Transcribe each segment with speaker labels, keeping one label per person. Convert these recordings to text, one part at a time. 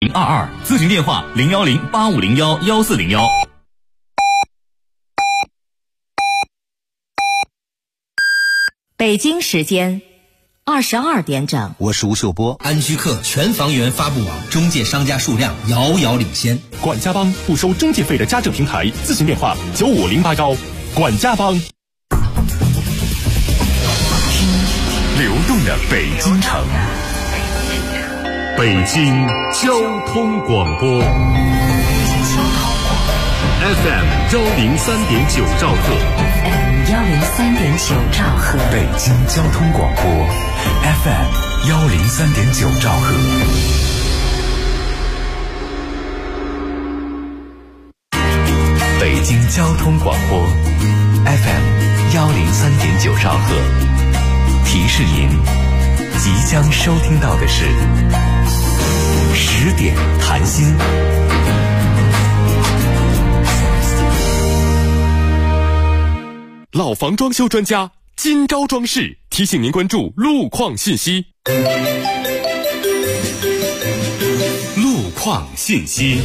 Speaker 1: 0022，咨询电话01085011401。
Speaker 2: 北京时间22点整，
Speaker 3: 我是吴秀波。
Speaker 4: 安居客全房源发布网中介商家数量遥遥领先。
Speaker 5: 管家帮不收中介费的家政平台，咨询电话95081。管家帮。
Speaker 6: 流动的北京城，北京交通广播 FM103.9兆赫
Speaker 2: ，FM103.9兆赫，
Speaker 6: 北京交通广播 FM103.9兆赫。北京交通广播 FM103.9兆赫。提示您，即将收听到的是10点谈心。
Speaker 5: 老房装修专家金招装饰提醒您关注路况信息。
Speaker 6: 路况信息。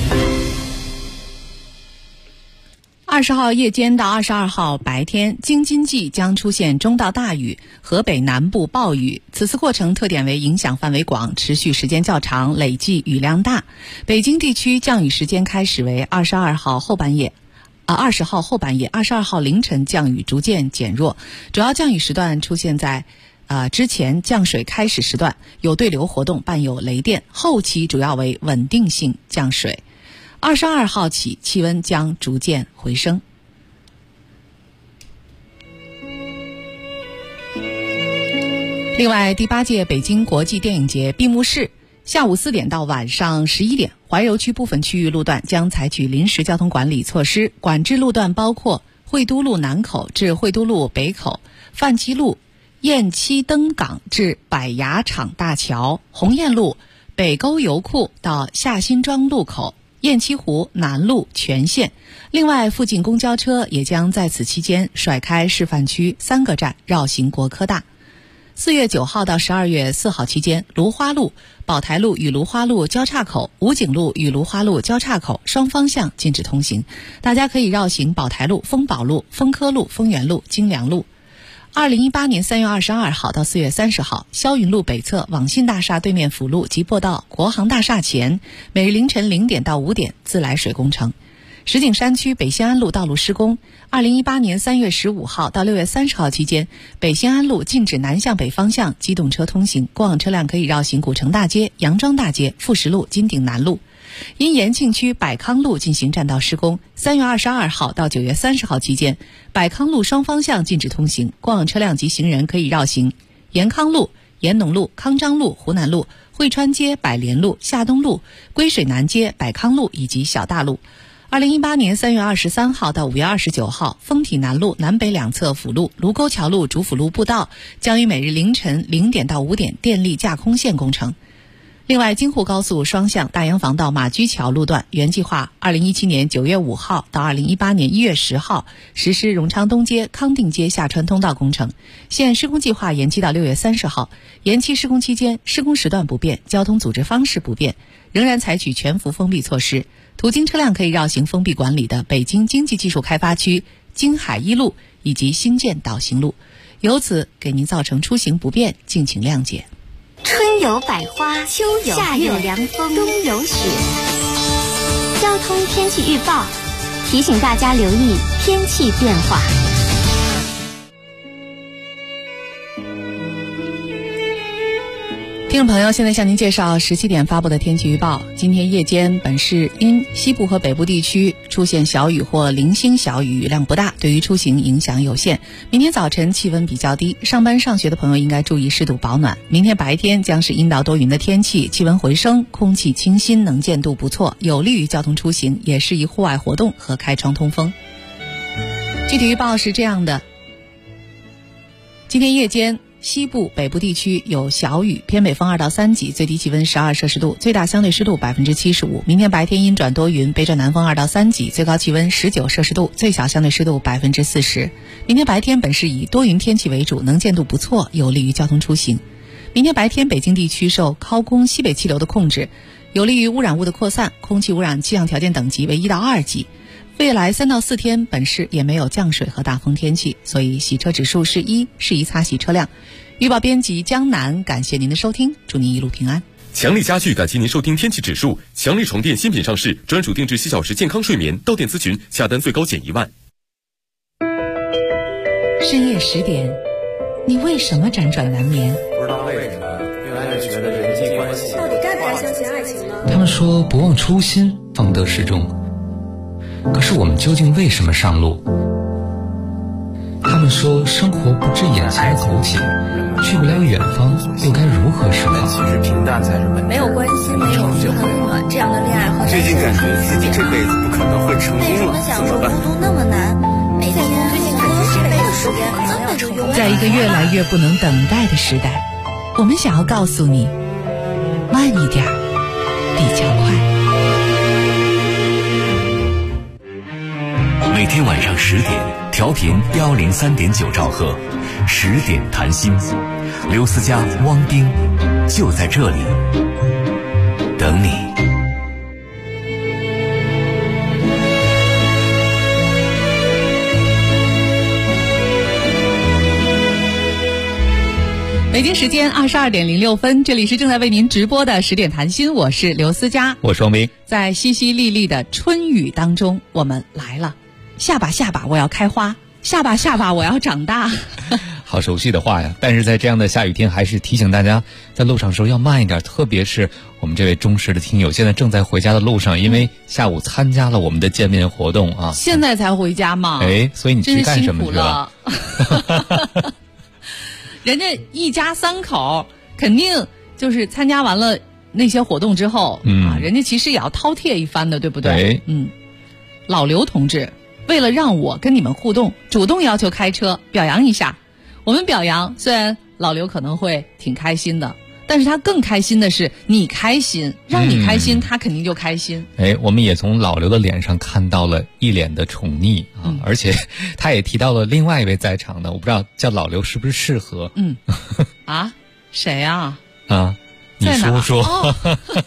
Speaker 7: 20号夜间到22号白天，京津冀将出现中到大雨，河北南部暴雨。此次过程特点为影响范围广，持续时间较长，累计雨量大。北京地区降雨时间开始为20号后半夜，22号凌晨降雨逐渐减弱，主要降雨时段出现在之前降水开始时段，有对流活动，伴有雷电，后期主要为稳定性降水。22号起，气温将逐渐回升。另外，第8届北京国际电影节闭幕式下午4点到晚上11点，怀柔区部分区域路段将采取临时交通管理措施，管制路段包括惠都路南口至惠都路北口、范七路雁栖登港至百牙厂大桥、鸿雁路北沟油库到下辛庄路口、雁栖湖南路全线。另外，附近公交车也将在此期间甩开示范区3个站绕行国科大。4月9号到12月4号期间，芦花路、宝台路与芦花路交叉口、武警路与芦花路交叉口双方向禁止通行，大家可以绕行宝台路、丰宝路、丰科路、丰源路、金良路。2018年3月22号到4月30号，霄云路北侧网信大厦对面辅路及坡道国航大厦前，每日凌晨0点到5点自来水工程。石景山区北新安路道路施工，2018年3月15号到6月30号期间，北新安路禁止南向北方向机动车通行，过往车辆可以绕行古城大街、杨庄大街、富石路、金鼎南路。因延庆区百康路进行占道施工，3月22号到9月30号期间，百康路双方向禁止通行，过往车辆及行人可以绕行延康路、延农路、康章路、湖南路、汇川街、百联路、夏东路、归水南街、百康路以及小大路。2018年3月23号到5月29号，丰体南路南北两侧辅路、卢沟桥路主辅路步道将于每日凌晨0点到5点电力架空线工程。另外，京沪高速双向大洋房到马驹桥路段原计划2017年9月5号到2018年1月10号实施荣昌东街、康定街下穿通道工程，现施工计划延期到6月30号。延期施工期间，施工时段不变，交通组织方式不变，仍然采取全幅封闭措施。途经车辆可以绕行封闭管理的北京经济技术开发区京海一路以及新建导行路，由此给您造成出行不便，敬请谅解。
Speaker 8: 春有百花，秋有夏有凉风，冬有雪。交通天气预报提醒大家留意天气变化。
Speaker 7: 听众朋友，现在向您介绍17点发布的天气预报。今天夜间本市因西部和北部地区出现小雨或零星小雨，雨量不大，对于出行影响有限。明天早晨气温比较低，上班上学的朋友应该注意适度保暖。明天白天将是阴到多云的天气，气温回升，空气清新，能见度不错，有利于交通出行，也适宜户外活动和开窗通风。具体预报是这样的：今天夜间西部、北部地区有小雨，偏北风2到3级，最低气温12摄氏度，最大相对湿度75%。明天白天阴转多云，北转南风2到3级，最高气温19摄氏度，最小相对湿度40%。明天白天本市以多云天气为主，能见度不错，有利于交通出行。明天白天北京地区受靠宫西北气流的控制， 有利于污染物的扩散，空气污染气象条件等级为1到2级。未来3到4天，本市也没有降水和大风天气，所以洗车指数是1，适宜擦洗车辆。预报编辑江南，感谢您的收听，祝您一路平安。
Speaker 5: 强力家具感谢您收听天气指数。强力床垫新品上市，专属定制7小时健康睡眠，到店咨询，下单最高减1万。
Speaker 2: 深夜10点，你为什么辗转难眠？
Speaker 3: 不知道为什么，越来越觉得人际关系
Speaker 9: 到底该不该相信爱情呢？
Speaker 10: 他们说不忘初心，方得始终。可是我们究竟为什么上路？他们说生活不止眼前的苟且，去不了远方，又该如何是好？
Speaker 3: 其实平淡才是本质。
Speaker 9: 没有关系，没有很暖，这样的恋爱和
Speaker 3: 最近感觉自己这辈子不可能会成功了，怎么办？
Speaker 9: 孤独那么难，每天最近感觉这辈子时间可能要成功。
Speaker 2: 在一个越来越不能等待的时代，我们想要告诉你，慢一点比较快。
Speaker 6: 每天晚上10点，调频103.9兆赫，10点谈心，刘思佳、汪冰就在这里等你。
Speaker 7: 北京时间22点06分，这里是正在为您直播的10点谈心，我是刘思佳，
Speaker 11: 我是汪冰。
Speaker 7: 在淅淅沥沥的春雨当中，我们来了。下巴下巴我要开花，下巴下巴我要长大。
Speaker 11: 好熟悉的话呀！但是在这样的下雨天，还是提醒大家在路上的时候要慢一点，特别是我们这位忠实的听友，现在正在回家的路上，因为下午参加了我们的见面活动啊。
Speaker 7: 现在才回家嘛？
Speaker 11: 所以你去干什么去了？
Speaker 7: 人家一家3口肯定就是参加完了那些活动之后，人家其实也要饕餮一番的，对不对？老刘同志为了让我跟你们互动，主动要求开车，表扬一下。我们表扬，虽然老刘可能会挺开心的，但是他更开心的是你开心，让你开心，他肯定就开心。
Speaker 11: 我们也从老刘的脸上看到了一脸的宠溺啊，而且他也提到了另外一位在场的，我不知道叫老刘是不是适合。
Speaker 7: 谁啊？
Speaker 11: 你说说。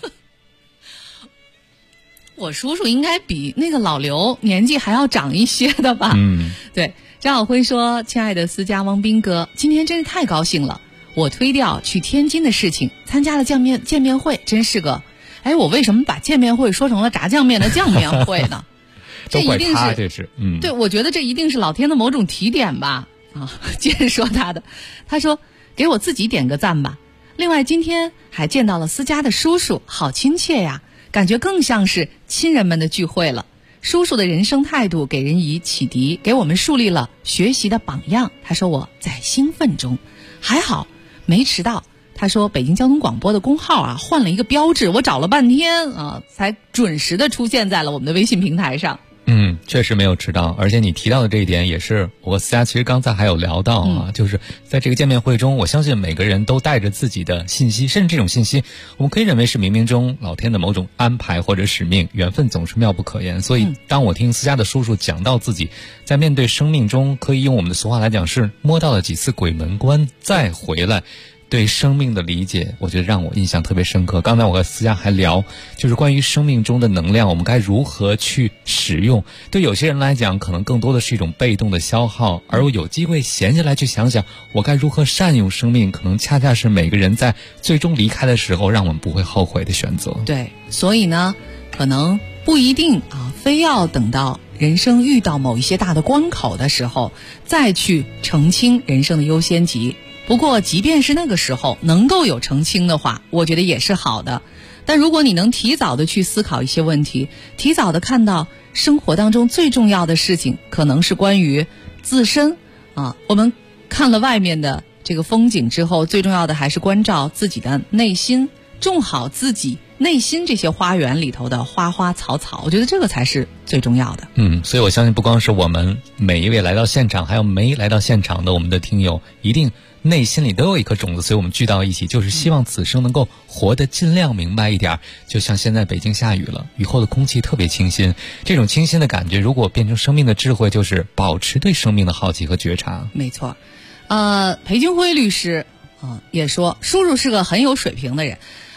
Speaker 7: 我叔叔应该比那个老刘年纪还要长一些的吧？对。张晓辉说：“亲爱的思佳、汪斌哥，今天真是太高兴了！我推掉去天津的事情，参加了见面会，真是个……我为什么把见面会说成了炸酱面的酱面会呢？这一定是
Speaker 11: 这是
Speaker 7: 对，我觉得这一定是老天的某种提点吧？接着说他说给我自己点个赞吧。另外今天还见到了思佳的叔叔，好亲切呀，感觉更像是亲人们的聚会了。”叔叔的人生态度给人以启迪，给我们树立了学习的榜样。他说我在兴奋中，还好没迟到。他说北京交通广播的公号换了一个标志，我找了半天才准时的出现在了我们的微信平台上。
Speaker 11: 确实没有迟到，而且你提到的这一点也是我和思佳其实刚才还有聊到就是在这个见面会中，我相信每个人都带着自己的信息，甚至这种信息我们可以认为是冥冥中老天的某种安排或者使命，缘分总是妙不可言。所以当我听思佳的叔叔讲到自己在面对生命中，可以用我们的俗话来讲是摸到了几次鬼门关再回来，对生命的理解，我觉得让我印象特别深刻。刚才我和思佳还聊，就是关于生命中的能量，我们该如何去使用。对有些人来讲，可能更多的是一种被动的消耗，而我有机会闲下来去想想，我该如何善用生命，可能恰恰是每个人在最终离开的时候，让我们不会后悔的选择。
Speaker 7: 对，所以呢，可能不一定非要等到人生遇到某一些大的关口的时候，再去澄清人生的优先级。不过即便是那个时候能够有澄清的话，我觉得也是好的。但如果你能提早的去思考一些问题，提早的看到生活当中最重要的事情可能是关于自身我们看了外面的这个风景之后，最重要的还是关照自己的内心，种好自己内心这些花园里头的花花草草，我觉得这个才是最重要的。
Speaker 11: 所以我相信不光是我们每一位来到现场，还有没来到现场的我们的听友，一定内心里都有一颗种子，所以我们聚到一起，就是希望此生能够活得尽量明白一点。就像现在北京下雨了，雨后的空气特别清新，这种清新的感觉如果变成生命的智慧，就是保持对生命的好奇和觉察。
Speaker 7: 没错。裴军辉律师也说叔叔是个很有水平的人。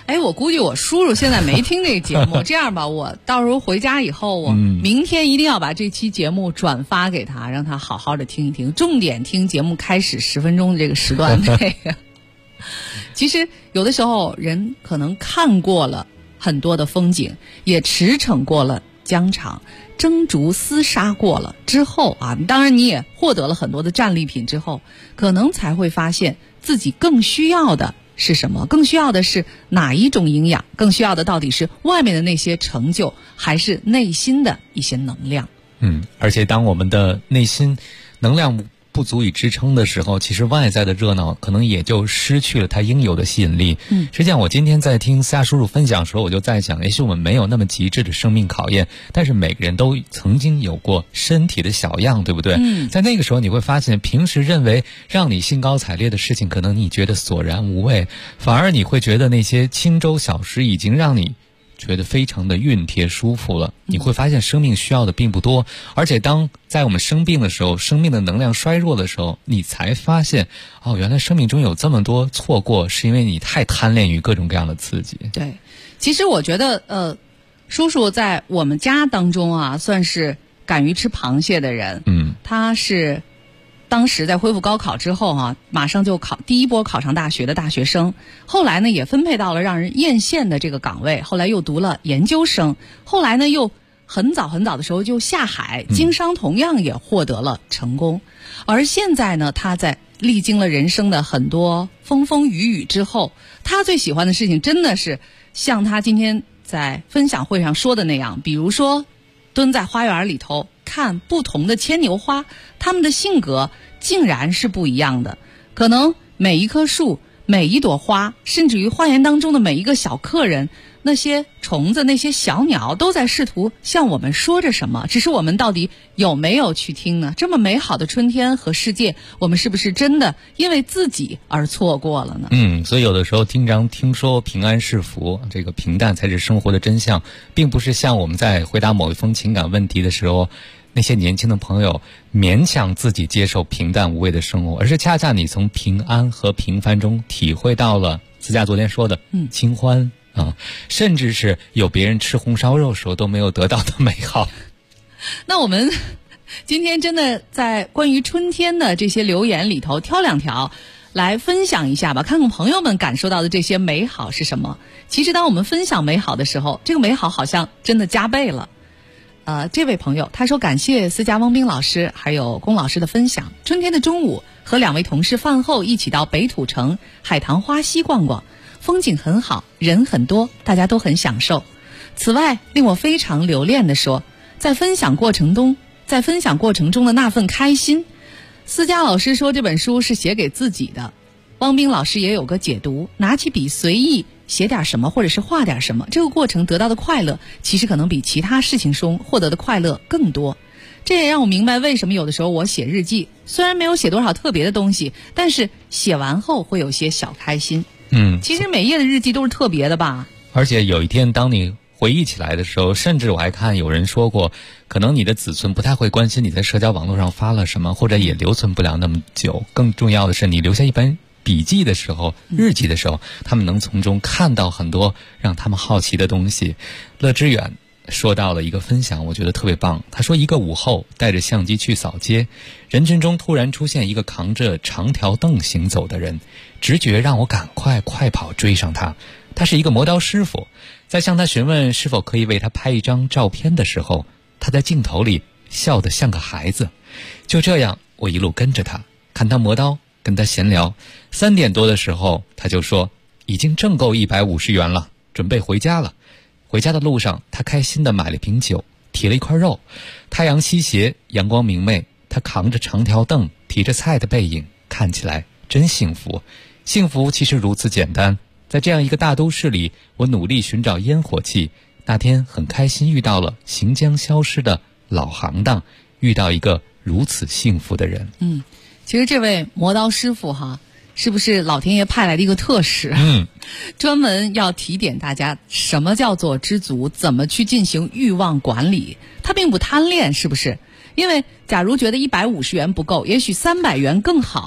Speaker 7: 我估计我叔叔现在没听这个节目。这样吧，我到时候回家以后，我明天一定要把这期节目转发给他，让他好好的听一听，重点听节目开始10分钟的这个时段内。其实有的时候人可能看过了很多的风景，也驰骋过了疆场，征逐厮杀过了之后啊，当然你也获得了很多的战利品之后，可能才会发现自己更需要的是什么，更需要的是哪一种营养，更需要的到底是外面的那些成就，还是内心的一些能量。
Speaker 11: 而且当我们的内心能量不足以支撑的时候，其实外在的热闹可能也就失去了它应有的吸引力。实际上我今天在听思佳叔叔分享的时候，我就在想，也许我们没有那么极致的生命考验，但是每个人都曾经有过身体的小样，对不对？在那个时候你会发现，平时认为让你兴高采烈的事情，可能你觉得索然无味，反而你会觉得那些轻舟小食已经让你觉得非常的熨帖舒服了。你会发现生命需要的并不多，而且当在我们生病的时候，生命的能量衰弱的时候，你才发现原来生命中有这么多错过，是因为你太贪恋于各种各样的刺激。
Speaker 7: 对，其实我觉得叔叔在我们家当中啊，算是敢于吃螃蟹的人。他是当时在恢复高考之后马上就第一波考上大学的大学生，后来呢也分配到了让人艳羡的这个岗位，后来又读了研究生，后来呢又很早的时候就下海经商，同样也获得了成功。而现在呢，他在历经了人生的很多风风雨雨之后，他最喜欢的事情真的是像他今天在分享会上说的那样，比如说蹲在花园里头看不同的牵牛花，它们的性格竟然是不一样的。可能每一棵树，每一朵花，甚至于花园当中的每一个小客人，那些虫子，那些小鸟，都在试图向我们说着什么，只是我们到底有没有去听呢？这么美好的春天和世界，我们是不是真的因为自己而错过了呢？
Speaker 11: 所以有的时候经常听说平安是福，这个平淡才是生活的真相，并不是像我们在回答某一封情感问题的时候，那些年轻的朋友勉强自己接受平淡无味的生活，而是恰恰你从平安和平凡中体会到了思佳昨天说的清欢甚至是有别人吃红烧肉时候都没有得到的美好。
Speaker 7: 那我们今天真的在关于春天的这些留言里头挑2条来分享一下吧，看看朋友们感受到的这些美好是什么。其实当我们分享美好的时候，这个美好好像真的加倍了。这位朋友他说，感谢思佳、汪冰老师还有龚老师的分享。春天的中午，和2位同事饭后一起到北土城海棠花溪逛逛，风景很好，人很多，大家都很享受。此外，令我非常留恋地说，在分享过程中的那份开心。思佳老师说这本书是写给自己的，汪冰老师也有个解读，拿起笔随意写点什么或者是画点什么，这个过程得到的快乐其实可能比其他事情中获得的快乐更多。这也让我明白为什么有的时候我写日记，虽然没有写多少特别的东西，但是写完后会有些小开心。其实每页的日记都是特别的吧。
Speaker 11: 而且有一天当你回忆起来的时候，甚至我还看有人说过，可能你的子孙不太会关心你在社交网络上发了什么，或者也留存不了那么久，更重要的是你留下一本笔记的时候，日记的时候，他们能从中看到很多让他们好奇的东西。乐之远说到了一个分享，我觉得特别棒。他说，一个午后带着相机去扫街，人群中突然出现一个扛着长条凳行走的人，直觉让我赶快跑追上他。他是一个磨刀师傅，在向他询问是否可以为他拍一张照片的时候，他在镜头里笑得像个孩子。就这样，我一路跟着他，看他磨刀，跟他闲聊。3点多的时候，他就说已经挣够150元了，准备回家了。回家的路上，他开心地买了瓶酒，提了一块肉。太阳西斜，阳光明媚，他扛着长条凳，提着菜的背影，看起来真幸福。幸福其实如此简单。在这样一个大都市里，我努力寻找烟火气。那天很开心遇到了行将消失的老行当，遇到一个如此幸福的人。
Speaker 7: 其实这位磨刀师傅是不是老天爷派来的一个特使？专门要提点大家什么叫做知足，怎么去进行欲望管理。他并不贪恋，是不是？因为假如觉得150元不够，也许300元更好。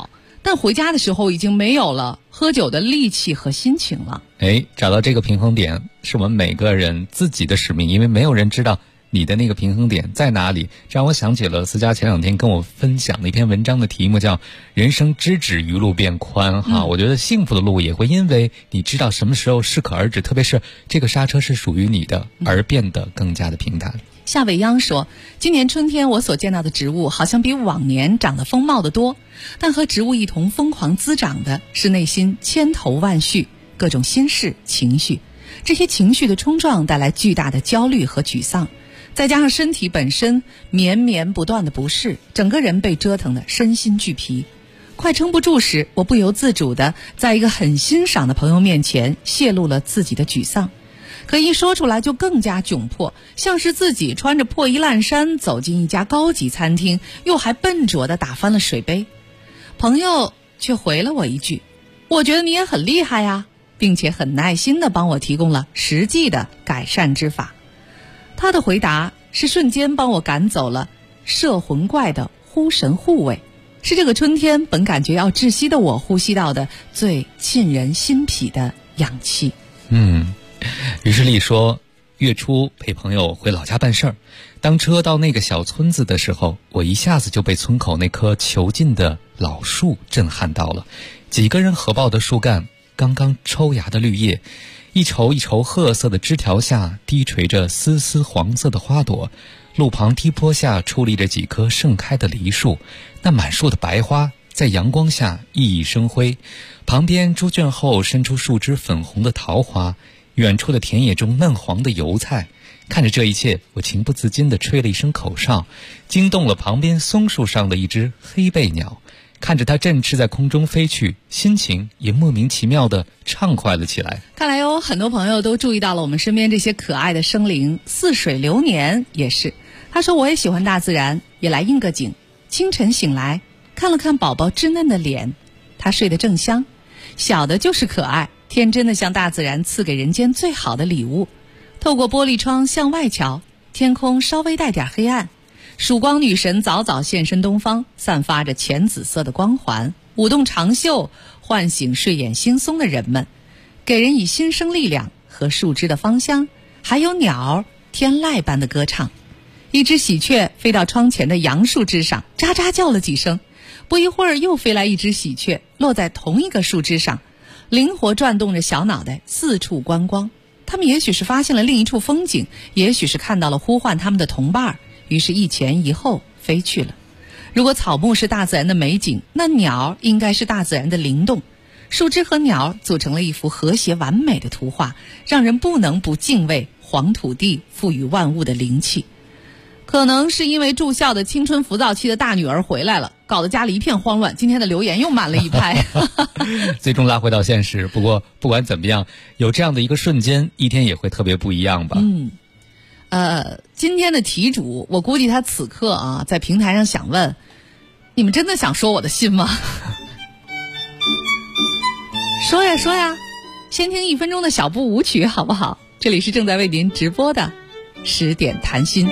Speaker 7: 但回家的时候已经没有了喝酒的力气和心情了。
Speaker 11: 找到这个平衡点是我们每个人自己的使命，因为没有人知道你的那个平衡点在哪里。这让我想起了思佳前2天跟我分享的一篇文章的题目叫人生知止于路变宽我觉得幸福的路也会因为你知道什么时候适可而止，特别是这个刹车是属于你的，而变得更加的平坦。
Speaker 7: 夏伟央说，今年春天我所见到的植物好像比往年长得丰茂得多，但和植物一同疯狂滋长的是内心千头万绪，各种心事情绪。这些情绪的冲撞带来巨大的焦虑和沮丧，再加上身体本身绵绵不断的不适，整个人被折腾得身心俱疲。快撑不住时，我不由自主地在一个很欣赏的朋友面前泄露了自己的沮丧，可一说出来就更加窘迫，像是自己穿着破衣烂衫走进一家高级餐厅，又还笨拙地打翻了水杯。朋友却回了我一句，我觉得你也很厉害呀，并且很耐心地帮我提供了实际的改善之法。他的回答是瞬间帮我赶走了摄魂怪的呼神护卫，是这个春天本感觉要窒息的我呼吸到的最沁人心脾的氧气。
Speaker 11: 于是丽说，月初陪朋友回老家办事儿，当车到那个小村子的时候，我一下子就被村口那棵遒劲的老树震撼到了。几个人合抱的树干，刚刚抽芽的绿叶，一筹一筹褐色的枝条下低垂着丝丝黄色的花朵，路旁低坡下矗立着几棵盛开的梨树，那满树的白花在阳光下熠熠生辉，旁边猪圈后伸出数枝粉红的桃花，远处的田野中嫩黄的油菜。看着这一切，我情不自禁地吹了一声口哨，惊动了旁边松树上的一只黑背鸟。看着它振翅在空中飞去，心情也莫名其妙地畅快了起来。
Speaker 7: 看来有很多朋友都注意到了我们身边这些可爱的生灵。似水流年也是，他说我也喜欢大自然，也来应个景。清晨醒来，看了看宝宝稚嫩的脸，他睡得正香，小的就是可爱，天真的像大自然赐给人间最好的礼物。透过玻璃窗向外瞧，天空稍微带点黑暗，曙光女神早早现身东方，散发着浅紫色的光环，舞动长袖，唤醒睡眼惺忪的人们，给人以新生力量和树枝的芳香，还有鸟天籁般的歌唱。一只喜鹊飞到窗前的杨树枝上，喳喳叫了几声，不一会儿又飞来一只喜鹊，落在同一个树枝上，灵活转动着小脑袋四处观光。他们也许是发现了另一处风景，也许是看到了呼唤他们的同伴，于是一前一后飞去了。如果草木是大自然的美景，那鸟应该是大自然的灵动。树枝和鸟组成了一幅和谐完美的图画，让人不能不敬畏黄土地赋予万物的灵气。可能是因为住校的青春浮躁期的大女儿回来了，搞得家里一片慌乱，今天的留言又满了一拍。
Speaker 11: 最终拉回到现实，不过不管怎么样，有这样的一个瞬间，一天也会特别不一样吧。
Speaker 7: 今天的题主，我估计他此刻在平台上想问，你们真的想说我的心吗？说呀说呀，先听1分钟的小步舞曲好不好？这里是正在为您直播的10点谈心。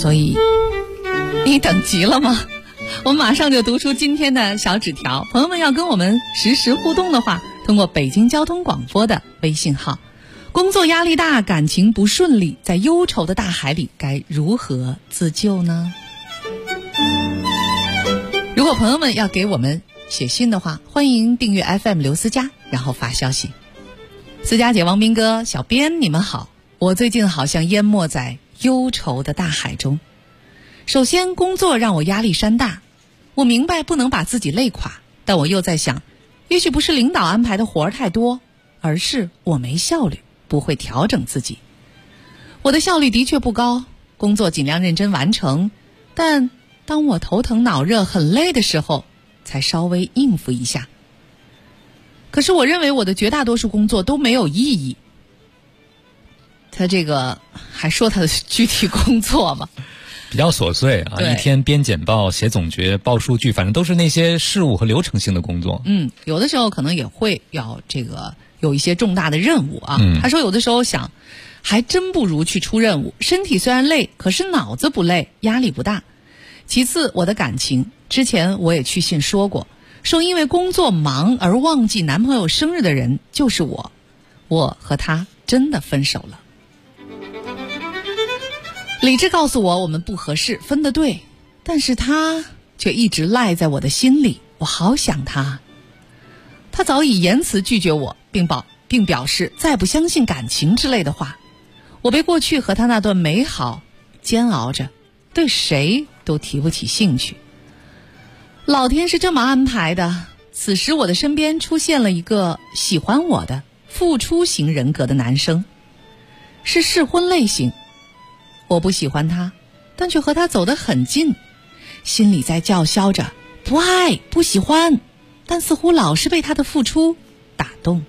Speaker 7: 所以你等急了吗？我们马上就读出今天的小纸条。朋友们要跟我们实时互动的话，通过北京交通广播的微信号。工作压力大，感情不顺利，在忧愁的大海里该如何自救呢？如果朋友们要给我们写信的话，欢迎订阅 FM 刘思佳，然后发消息。思佳姐、王斌哥、小编，你们好，我最近好像淹没在忧愁的大海中。首先，工作让我压力山大，我明白不能把自己累垮，但我又在想，也许不是领导安排的活儿太多，而是我没效率，不会调整自己。我的效率的确不高，工作尽量认真完成，但当我头疼脑热很累的时候，才稍微应付一下。可是我认为我的绝大多数工作都没有意义。他这个还说他的具体工作吗？
Speaker 11: 比较琐碎啊，一天编简报、写总结、报数据，反正都是那些事务和流程性的工作。
Speaker 7: 有的时候可能也会要有一些重大的任务啊。他说有的时候想，还真不如去出任务，身体虽然累，可是脑子不累，压力不大。其次，我的感情，之前我也去信说过，说因为工作忙而忘记男朋友生日的人就是我，我和他真的分手了。理智告诉我们不合适，分得对，但是他却一直赖在我的心里，我好想他。他早已言辞拒绝我，并表示再不相信感情之类的话。我被过去和他那段美好煎熬着，对谁都提不起兴趣。老天是这么安排的，此时我的身边出现了一个喜欢我的付出型人格的男生，是适婚类型。我不喜欢他，但却和他走得很近，心里在叫嚣着不爱不喜欢，但似乎老是被他的付出打动。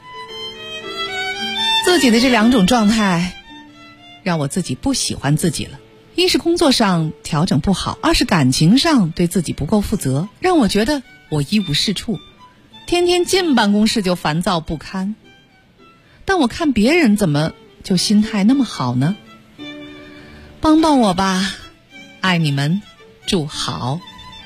Speaker 7: 自己的这两种状态让我自己不喜欢自己了。一是工作上调整不好，二是感情上对自己不够负责，让我觉得我一无是处，天天进办公室就烦躁不堪。但我看别人怎么就心态那么好呢？帮帮我吧，爱你们，祝好。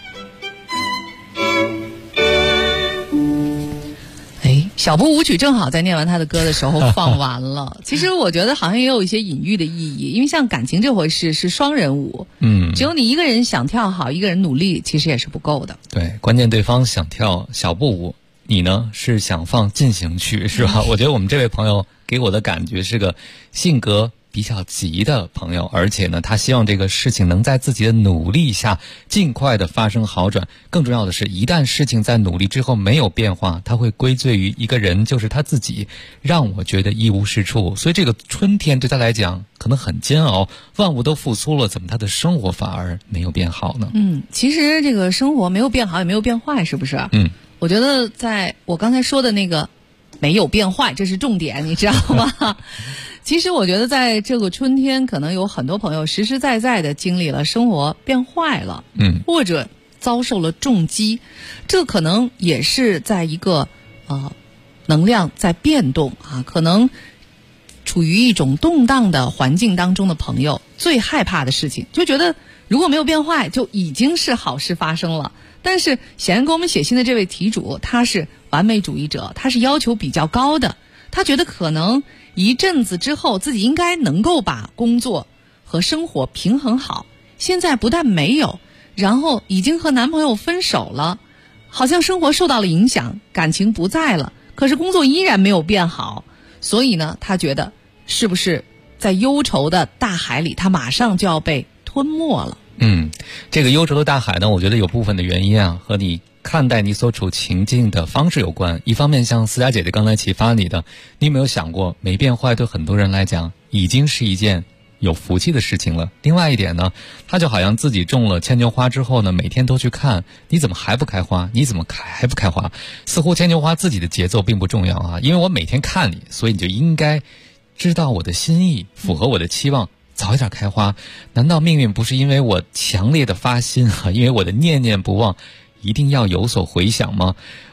Speaker 7: 小步舞曲正好在念完他的歌的时候放完了。其实我觉得好像也有一些隐喻的意义，因为像感情这回事是双人舞，只有你一个人想跳好，一个人努力，其实也是不够的。
Speaker 11: 对，关键对方想跳小步舞，你呢是想放进行曲，是吧？我觉得我们这位朋友给我的感觉是个性格比较急的朋友，而且呢，他希望这个事情能在自己的努力下尽快的发生好转。更重要的是，一旦事情在努力之后没有变化，他会归罪于一个人，就是他自己，让我觉得一无是处。所以这个春天对他来讲可能很煎熬，万物都复苏了，怎么他的生活反而没有变好呢？
Speaker 7: 其实这个生活没有变好也没有变坏，是不是？我觉得在我刚才说的那个没有变坏，这是重点，你知道吗？其实我觉得在这个春天，可能有很多朋友实实在在的经历了生活变坏了，或者遭受了重击，这可能也是在一个能量在变动啊，可能处于一种动荡的环境当中的朋友最害怕的事情，就觉得如果没有变坏，就已经是好事发生了。但是显然给我们写信的这位题主，他是完美主义者，他是要求比较高的，他觉得可能一阵子之后自己应该能够把工作和生活平衡好，现在不但没有，然后已经和男朋友分手了，好像生活受到了影响，感情不在了，可是工作依然没有变好。所以呢，他觉得是不是在忧愁的大海里，他马上就要被吞没了。
Speaker 11: 这个忧愁的大海呢，我觉得有部分的原因啊，和你看待你所处情境的方式有关。一方面像思佳姐姐刚才启发你的，你有没有想过没变坏对很多人来讲已经是一件有福气的事情了。另外一点呢，他就好像自己种了牵牛花之后呢，每天都去看你怎么还不开花，你怎么还不开花，似乎牵牛花自己的节奏并不重要啊，因为我每天看你，所以你就应该知道我的心意，符合我的期望，早一点开花。难道命运不是因为我强烈的发心啊，因为我的念念不忘一定要有所回响吗？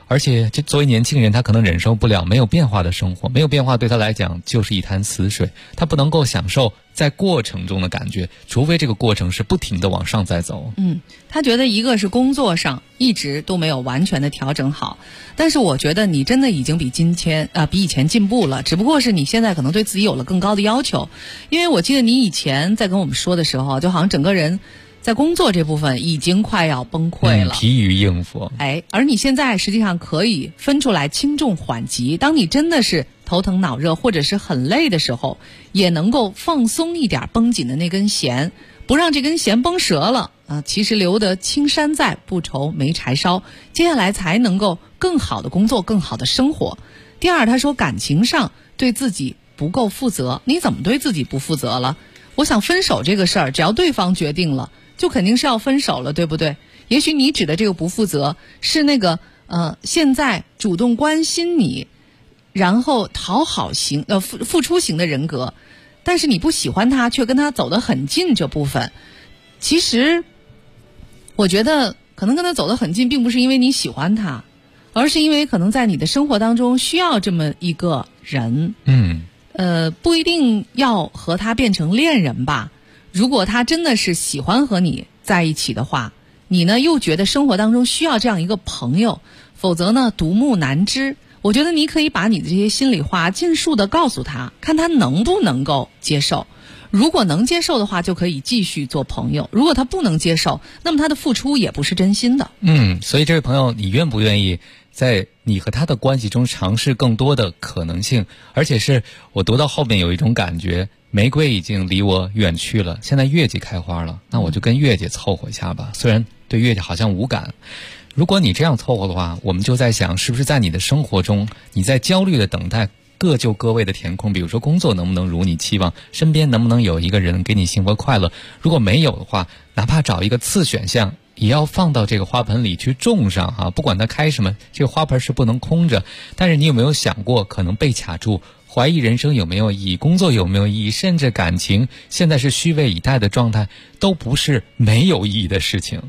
Speaker 11: 而且这作为年轻人，他可能忍受不了没有变化的生活，没有变化对他来讲就是一潭死水，他不能够享受在过程中的感觉，除非这个过程是不停的往上在走。
Speaker 7: 他觉得一个是工作上一直都没有完全的调整好，但是我觉得你真的已经比以前进步了，只不过是你现在可能对自己有了更高的要求。因为我记得你以前在跟我们说的时候，就好像整个人在工作这部分已经快要崩溃了，
Speaker 11: 疲于应付。
Speaker 7: 而你现在实际上可以分出来轻重缓急，当你真的是头疼脑热或者是很累的时候，也能够放松一点绷紧的那根弦，不让这根弦绷折了其实留得青山在，不愁没柴烧，接下来才能够更好的工作，更好的生活。第二，他说感情上对自己不够负责，你怎么对自己不负责了？我想分手这个事儿，只要对方决定了，就肯定是要分手了，对不对？也许你指的这个不负责是那个现在主动关心你，然后讨好型付出型的人格，但是你不喜欢他，却跟他走得很近这部分。其实我觉得可能跟他走得很近并不是因为你喜欢他，而是因为可能在你的生活当中需要这么一个人。不一定要和他变成恋人吧，如果他真的是喜欢和你在一起的话，你呢又觉得生活当中需要这样一个朋友，否则呢独木难支。我觉得你可以把你的这些心里话尽数的告诉他，看他能不能够接受。如果能接受的话，就可以继续做朋友；如果他不能接受，那么他的付出也不是真心的。
Speaker 11: 所以这位朋友，你愿不愿意在你和他的关系中尝试更多的可能性？而且是我读到后面有一种感觉，玫瑰已经离我远去了，现在月季开花了，那我就跟月季凑合一下吧，虽然对月季好像无感。如果你这样凑合的话，我们就在想，是不是在你的生活中，你在焦虑的等待各就各位的填空，比如说工作能不能如你期望，身边能不能有一个人给你幸福快乐，如果没有的话，哪怕找一个次选项也要放到这个花盆里去种上不管它开什么，这个花盆是不能空着。但是你有没有想过，可能被卡住，怀疑人生有没有意义，工作有没有意义，甚至感情现在是虚位以待的状态，都不是没有意义的事情。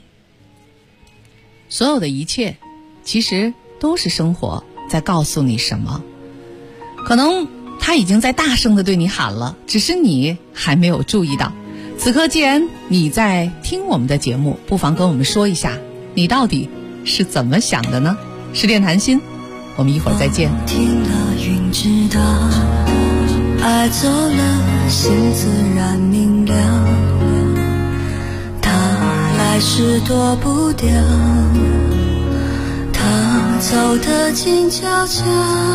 Speaker 7: 所有的一切其实都是生活在告诉你什么，可能他已经在大声地对你喊了，只是你还没有注意到。此刻既然你在听我们的节目，不妨跟我们说一下，你到底是怎么想的呢？十点谈心，我们一会儿再见。
Speaker 12: 听了云知道，爱走了，心自然明了，他来时躲不掉，他走得静悄悄，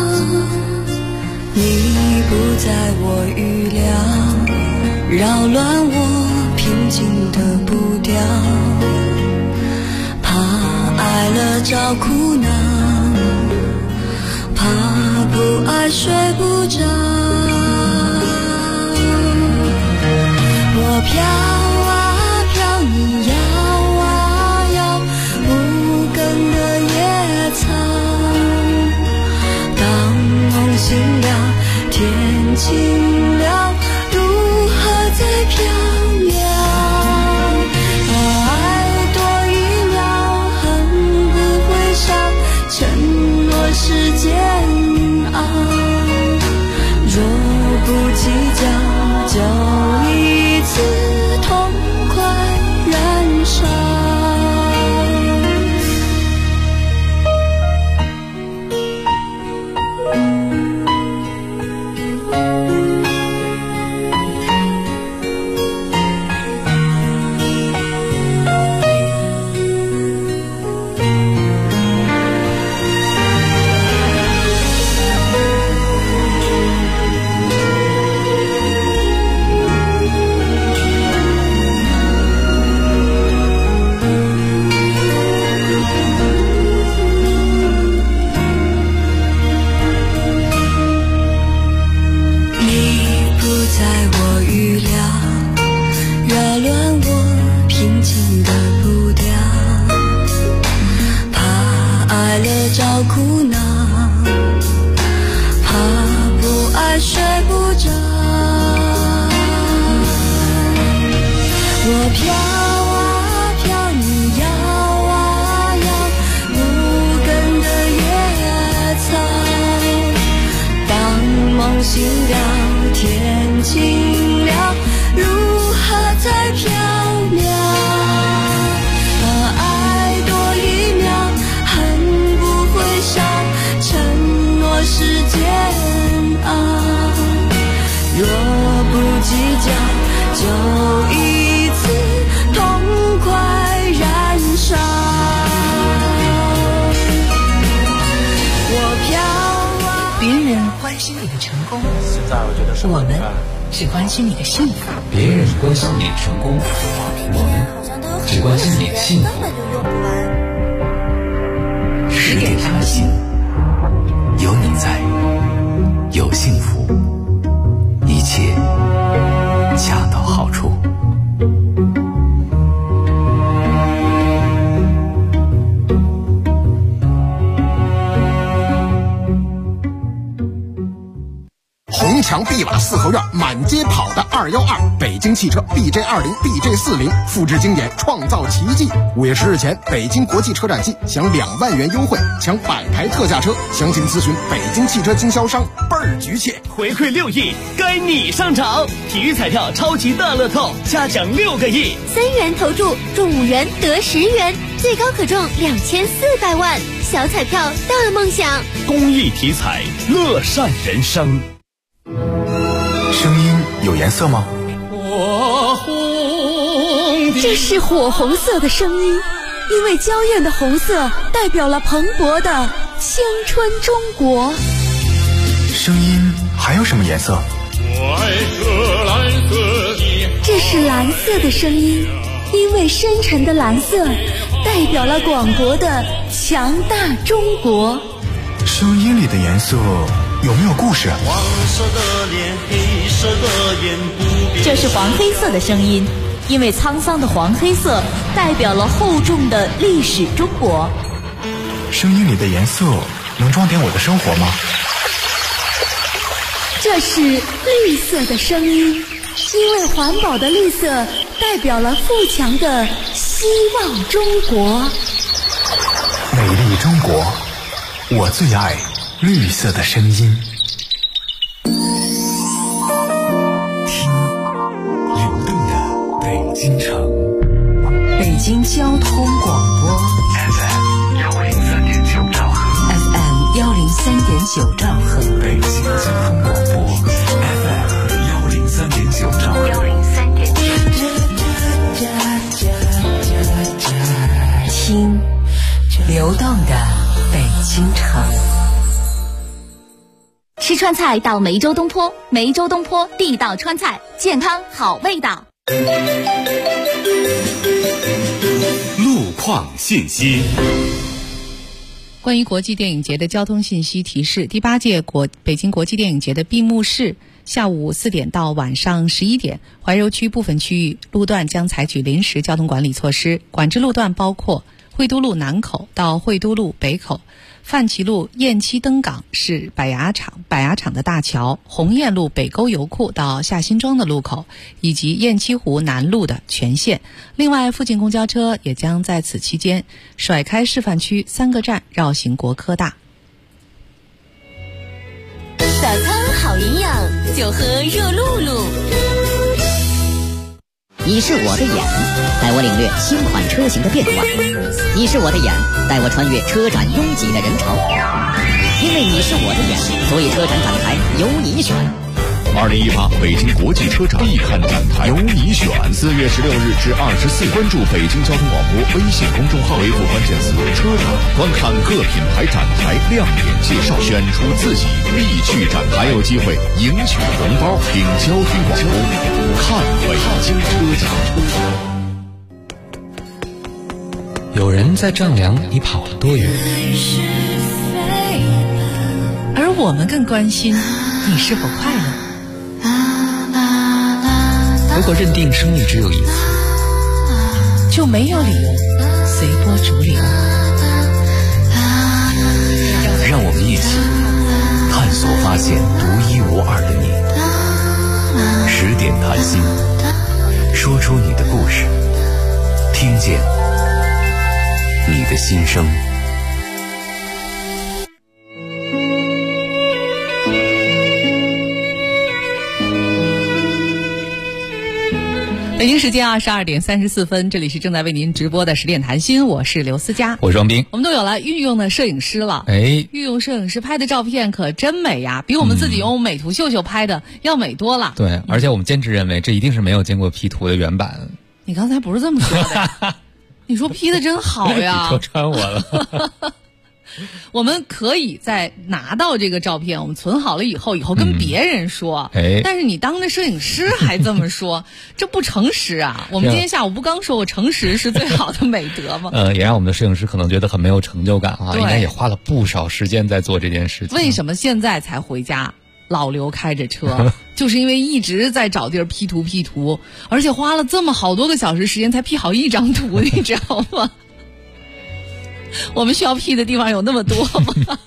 Speaker 12: 你不在我预料，扰乱我平静的步调，怕爱了找苦恼，怕不爱睡不着，我飘啊飘，你摇啊摇，无根的野草，当梦醒了，天晴了，如何在飘渺？爱多一秒，恨不会少，承诺是煎熬，若不计较，就一次痛快燃烧。我飘啊飘，你摇啊摇，无根的就一次痛快燃烧。我飘啊，
Speaker 2: 别人关心你的成功，我们只关心你的幸福。
Speaker 10: 别人关心你的成功，我们只关心你的幸福。
Speaker 6: 10点谈心，有你在，有幸福，一切恰到好处。
Speaker 13: 红墙碧瓦四合院，满街跑的212，北京汽车 BJ20、BJ40，复制经典，创造奇迹。5月10日前，北京国际车展季享2万元优惠，抢100台特价车，详情咨询北京汽车经销商。倍儿局气！
Speaker 14: 回馈6亿，该你上场！体育彩票超级大乐透，嘉奖6个亿
Speaker 8: ，3元投注中5元得10元，最高可中2400万，小彩票大梦想。
Speaker 14: 公益体彩，乐善人生。
Speaker 3: 声音有颜色吗？
Speaker 12: 这是火红色的声音，因为娇艳的红色代表了蓬勃的青春中国。
Speaker 3: 声音还有什么颜色？
Speaker 12: 这是蓝色的声音，因为深沉的蓝色代表了广博的强大中国。
Speaker 3: 声音里的颜色有没有故事？
Speaker 15: 黄色的脸，黑色的眼，
Speaker 16: 这是黄黑色的声音，因为沧桑的黄黑色代表了厚重的历史中国。
Speaker 3: 声音里的颜色能装点我的生活吗？
Speaker 12: 这是绿色的声音，因为环保的绿色代表了富强的希望中国。
Speaker 3: 美丽中国，我最爱绿色的声音。
Speaker 6: 听流动的北京城，
Speaker 2: 北京交通广播
Speaker 6: FM103.9兆赫
Speaker 2: ，FM103.9兆赫，
Speaker 6: 北京交通广播 FM103.9兆赫
Speaker 2: 听流动的北京城。
Speaker 8: 吃川菜到梅州东坡，梅州东坡地道川菜，健康好味道。
Speaker 5: 路况信息。
Speaker 7: 关于国际电影节的交通信息提示：第8届北京国际电影节的闭幕式下午4点到晚上11点，怀柔区部分区域路段将采取临时交通管理措施，管制路段包括惠都路南口到惠都路北口，范齐路雁栖登港是柏牙厂的大桥，鸿雁路北沟油库到下辛庄的路口，以及雁栖湖南路的全线。另外，附近公交车也将在此期间甩开示范区3个站绕行国科大。
Speaker 8: 早餐好营养，就喝热露露。
Speaker 17: 你是我的眼，带我领略新款车型的变化；你是我的眼，带我穿越车展拥挤的人潮。因为你是我的眼，所以车展展台由你选。
Speaker 18: 2018北京国际车展必看展台，由你选。4月16日至24，关注北京交通广播微信公众号，回复关键词“车展”，观看各品牌展台亮点介绍，选出自己必去展台，还有机会赢取红包。听交通广播，看北京车展。
Speaker 10: 有人在丈量你跑了多远，
Speaker 2: 而我们更关心你是否快乐。
Speaker 10: 如果认定生命只有一次，
Speaker 2: 就没有理由随波逐流。
Speaker 6: 让我们一起探索发现独一无二的你。10点谈心，说出你的故事，听见你的心声。
Speaker 7: 北京时间22点34分，这里是正在为您直播的10点谈心，我是刘思佳，
Speaker 11: 我是王斌。
Speaker 7: 我们都有了御用的摄影师了，御用摄影师拍的照片可真美呀，比我们自己用美图秀秀拍的要美多了。
Speaker 11: 对，而且我们坚持认为这一定是没有经过 P 图的原版。
Speaker 7: 你刚才不是这么说的呀？你说 P 的真好呀！
Speaker 11: 你戳穿我了。
Speaker 7: 我们可以在拿到这个照片，我们存好了以后跟别人说。但是你当着摄影师还这么说，这不诚实啊！我们今天下午不刚说我诚实是最好的美德吗？
Speaker 11: 也让我们的摄影师可能觉得很没有成就感啊，应该也花了不少时间在做这件事情。
Speaker 7: 为什么现在才回家？老刘开着车，就是因为一直在找地儿 P 图，而且花了这么好多个小时时间才 P 好一张图，你知道吗？我们需要 P 的地方有那么多吗？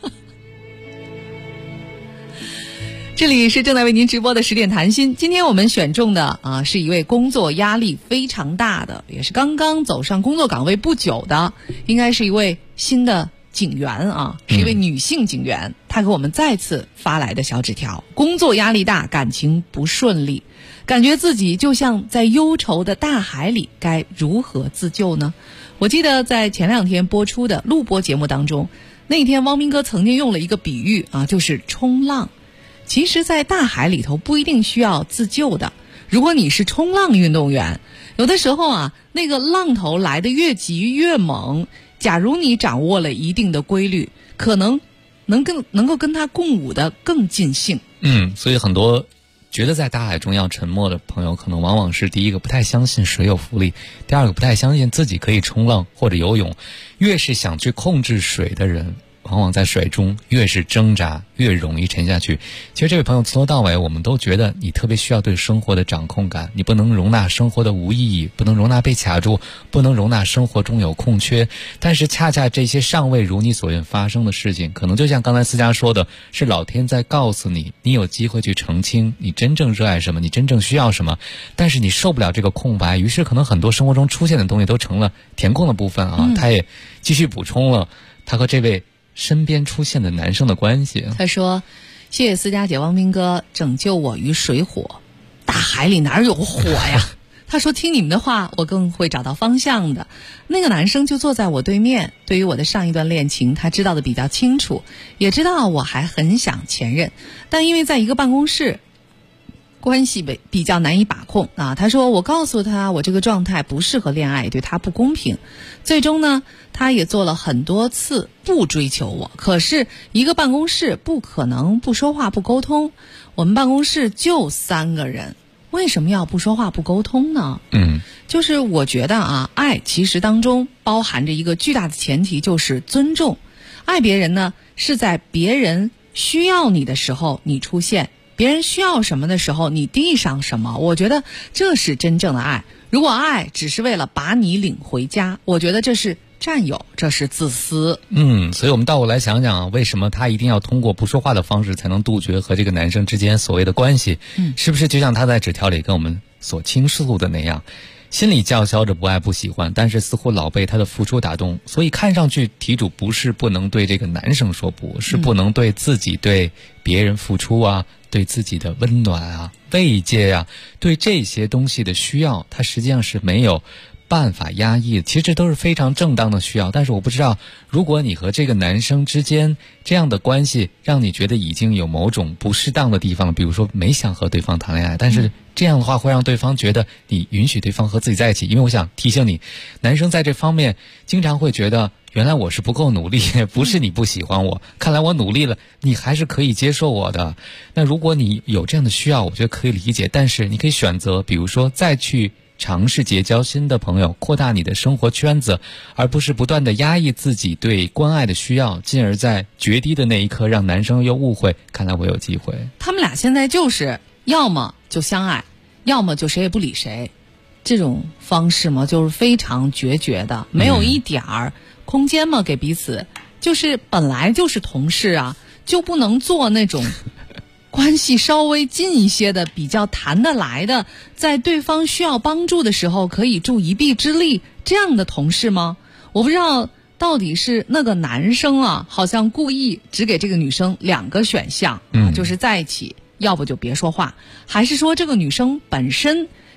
Speaker 7: 这里是正在为您直播的10点谈心，今天我们选中的是一位工作压力非常大的，也是刚刚走上工作岗位不久的，应该是一位新的警员啊，是一位女性警员。她给我们再次发来的小纸条：工作压力大，感情不顺利，感觉自己就像在忧愁的大海里，该如何自救呢？我记得在前2天播出的录播节目当中，那天汪斌哥曾经用了一个比喻啊，就是冲浪。其实在大海里头不一定需要自救的，如果你是冲浪运动员，有的时候啊，那个浪头来得越急越猛，假如你掌握了一定的规律，可能能够跟它共舞的更尽兴。
Speaker 11: 所以很多觉得在大海中要沉没的朋友，可能往往是第一个不太相信水有浮力，第二个不太相信自己可以冲浪或者游泳。越是想去控制水的人，往往在水中越是挣扎，越容易沉下去。其实这位朋友从头到尾，我们都觉得你特别需要对生活的掌控感，你不能容纳生活的无意义，不能容纳被卡住，不能容纳生活中有空缺。但是恰恰这些尚未如你所愿发生的事情，可能就像刚才思佳说的，是老天在告诉你，你有机会去澄清你真正热爱什么，你真正需要什么，但是你受不了这个空白，于是可能很多生活中出现的东西都成了填空的部分啊。他也继续补充了他和这位身边出现的男生的关系。
Speaker 7: 他说：谢谢思佳姐、汪斌哥拯救我于水火，大海里哪有火呀？他说听你们的话我更会找到方向的。那个男生就坐在我对面，对于我的上一段恋情他知道的比较清楚，也知道我还很想前任，但因为在一个办公室，关系比较难以把控啊。他说我告诉他我这个状态不适合恋爱，对他不公平。最终呢，他也做了很多次不追求我，可是一个办公室不可能不说话不沟通，我们办公室就3个人，为什么要不说话不沟通呢？就是我觉得啊，爱其实当中包含着一个巨大的前提，就是尊重。爱别人呢，是在别人需要你的时候你出现，别人需要什么的时候你递上什么，我觉得这是真正的爱。如果爱只是为了把你领回家，我觉得这是占有，这是自私。
Speaker 11: 所以我们倒过来想想，为什么他一定要通过不说话的方式才能杜绝和这个男生之间所谓的关系？是不是就像他在纸条里跟我们所倾诉的那样，心里叫嚣着不爱不喜欢，但是似乎老被他的付出打动，所以看上去题主不是不能对这个男生说不，是不能对自己对别人付出啊，对自己的温暖啊、慰藉啊，对这些东西的需要，他实际上是没有办法压抑的。其实这都是非常正当的需要，但是我不知道，如果你和这个男生之间这样的关系让你觉得已经有某种不适当的地方，比如说没想和对方谈恋爱，但是这样的话会让对方觉得你允许对方和自己在一起。因为我想提醒你，男生在这方面经常会觉得，原来我是不够努力，不是你不喜欢我，看来我努力了，你还是可以接受我的。那如果你有这样的需要，我觉得可以理解，但是你可以选择，比如说再去尝试结交新的朋友，扩大你的生活圈子，而不是不断的压抑自己对关爱的需要，进而在决堤的那一刻让男生又误会，看来我有机会。
Speaker 7: 他们俩现在就是要么就相爱，要么就谁也不理谁，这种方式嘛，就是非常决绝的，没有一点儿空间嘛给彼此。就是本来就是同事啊，就不能做那种关系稍微近一些的，比较谈得来的，在对方需要帮助的时候可以助一臂之力这样的同事吗？我不知道到底是那个男生啊，好像故意只给这个女生2个选项，就是在一起，要不就别说话，还是说这个女生本身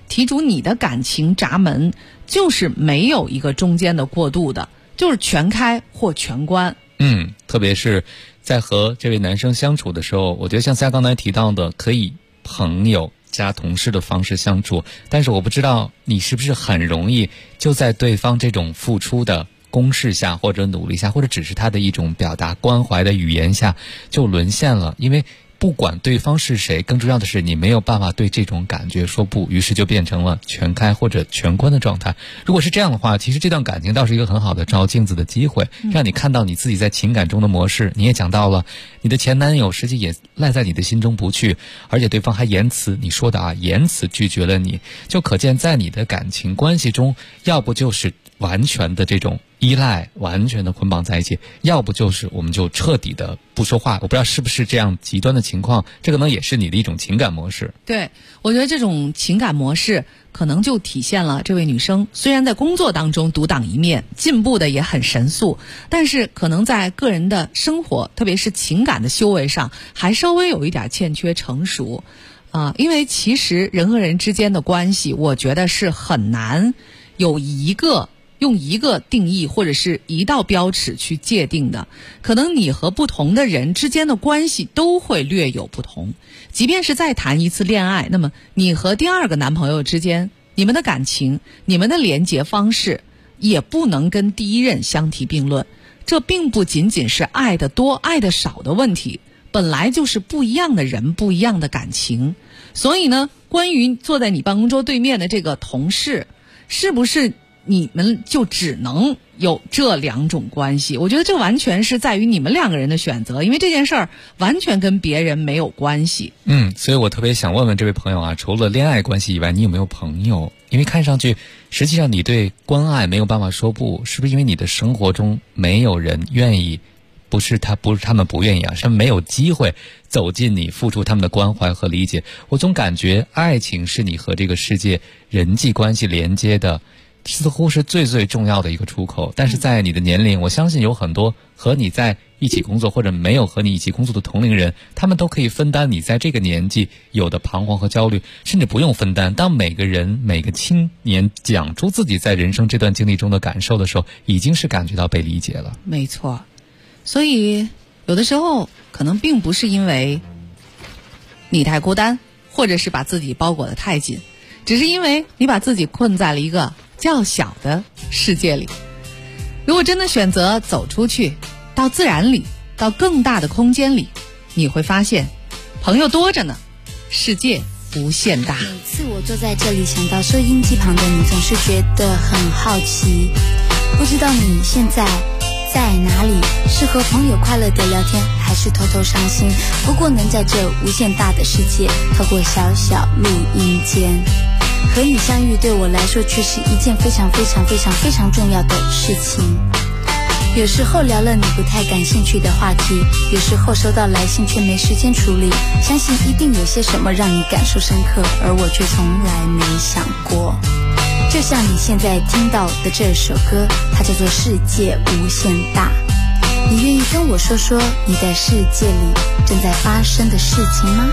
Speaker 7: 题主你的感情闸门就是没有一个中间的过渡的，就是全开或全关。
Speaker 11: 特别是在和这位男生相处的时候，我觉得像刚才提到的，可以朋友加同事的方式相处，但是我不知道你是不是很容易就在对方这种付出的攻势下，或者努力下，或者只是他的一种表达关怀的语言下就沦陷了。因为不管对方是谁，更重要的是你没有办法对这种感觉说不，于是就变成了全开或者全关的状态。如果是这样的话，其实这段感情倒是一个很好的照镜子的机会，让你看到你自己在情感中的模式。你也讲到了你的前男友实际也赖在你的心中不去，而且对方还言辞拒绝了你，就可见在你的感情关系中，要不就是完全的这种依赖，完全的捆绑在一起，要不就是我们就彻底的不说话。我不知道是不是这样极端的情况，这可能也是你的一种情感模式。
Speaker 7: 对，我觉得这种情感模式可能就体现了这位女生虽然在工作当中独当一面，进步的也很神速，但是可能在个人的生活，特别是情感的修为上，还稍微有一点欠缺成熟。因为其实人和人之间的关系，我觉得是很难有用一个定义或者是一道标尺去界定的，可能你和不同的人之间的关系都会略有不同。即便是再谈一次恋爱，那么你和第二个男朋友之间，你们的感情，你们的连结方式也不能跟第一任相提并论。这并不仅仅是爱的多爱的少的问题，本来就是不一样的人，不一样的感情。所以呢，关于坐在你办公桌对面的这个同事，是不是你们就只能有这两种关系？我觉得这完全是在于你们两个人的选择，因为这件事儿完全跟别人没有关系。
Speaker 11: 所以我特别想问问这位朋友啊，除了恋爱关系以外，你有没有朋友？因为看上去实际上你对关爱没有办法说不，是不是因为你的生活中没有人愿意，不是他们不愿意啊，是没有机会走进你，付出他们的关怀和理解。我总感觉爱情是你和这个世界人际关系连接的似乎是最最重要的一个出口。但是在你的年龄，我相信有很多和你在一起工作或者没有和你一起工作的同龄人，他们都可以分担你在这个年纪有的彷徨和焦虑，甚至不用分担。当每个人每个青年讲出自己在人生这段经历中的感受的时候，已经是感觉到被理解了。
Speaker 7: 没错，所以有的时候可能并不是因为你太孤单，或者是把自己包裹得太紧，只是因为你把自己困在了一个较小的世界里。如果真的选择走出去，到自然里，到更大的空间里，你会发现朋友多着呢，世界无限大。
Speaker 19: 每次我坐在这里想到收音机旁的你，总是觉得很好奇，不知道你现在在哪里，是和朋友快乐的聊天，还是偷偷伤心。不过能在这无限大的世界，透过小小录音间和你相遇，对我来说却是一件非常非常非常非常重要的事情。有时候聊了你不太感兴趣的话题，有时候收到来信却没时间处理，相信一定有些什么让你感受深刻，而我却从来没想过。就像你现在听到的这首歌，它叫做《世界无限大》。你愿意跟我说说你的世界里正在发生的事情吗？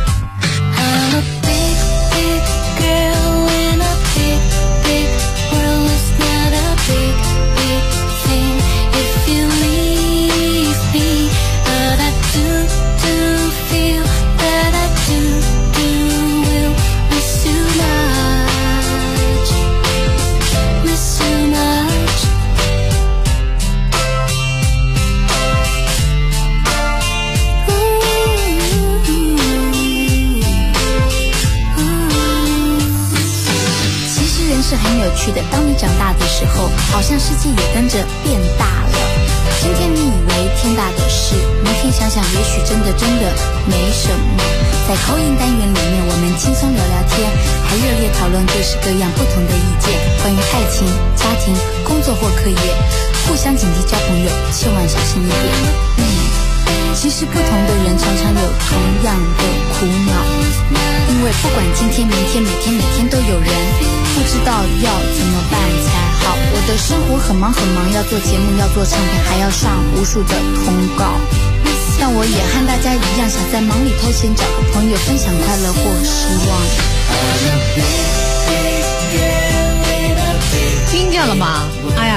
Speaker 12: I'm a big, big girl in a big, big world. It's not a big, big thing if you leave me. But I do feel that I do will miss you much, miss you much.其实人是很有趣的，当你长大的时候，好像世界也跟着变大了。今天你以为天大的事，明天想想也许真的没什么。在口音单元里面，我们轻松聊聊天，还热烈讨论各式各样不同的意见，关于爱情、家庭、工作或课业，互相警惕交朋友，千万小心一点。其实不同的人常常有同样的苦恼，因为不管今天、明天、每天都有人，不知道要怎么办才好。我的生活很忙，要做节目，要做唱片，还要上无数的通告。但我也和大家一样，想在忙里偷闲，找个朋友分享快乐或失望。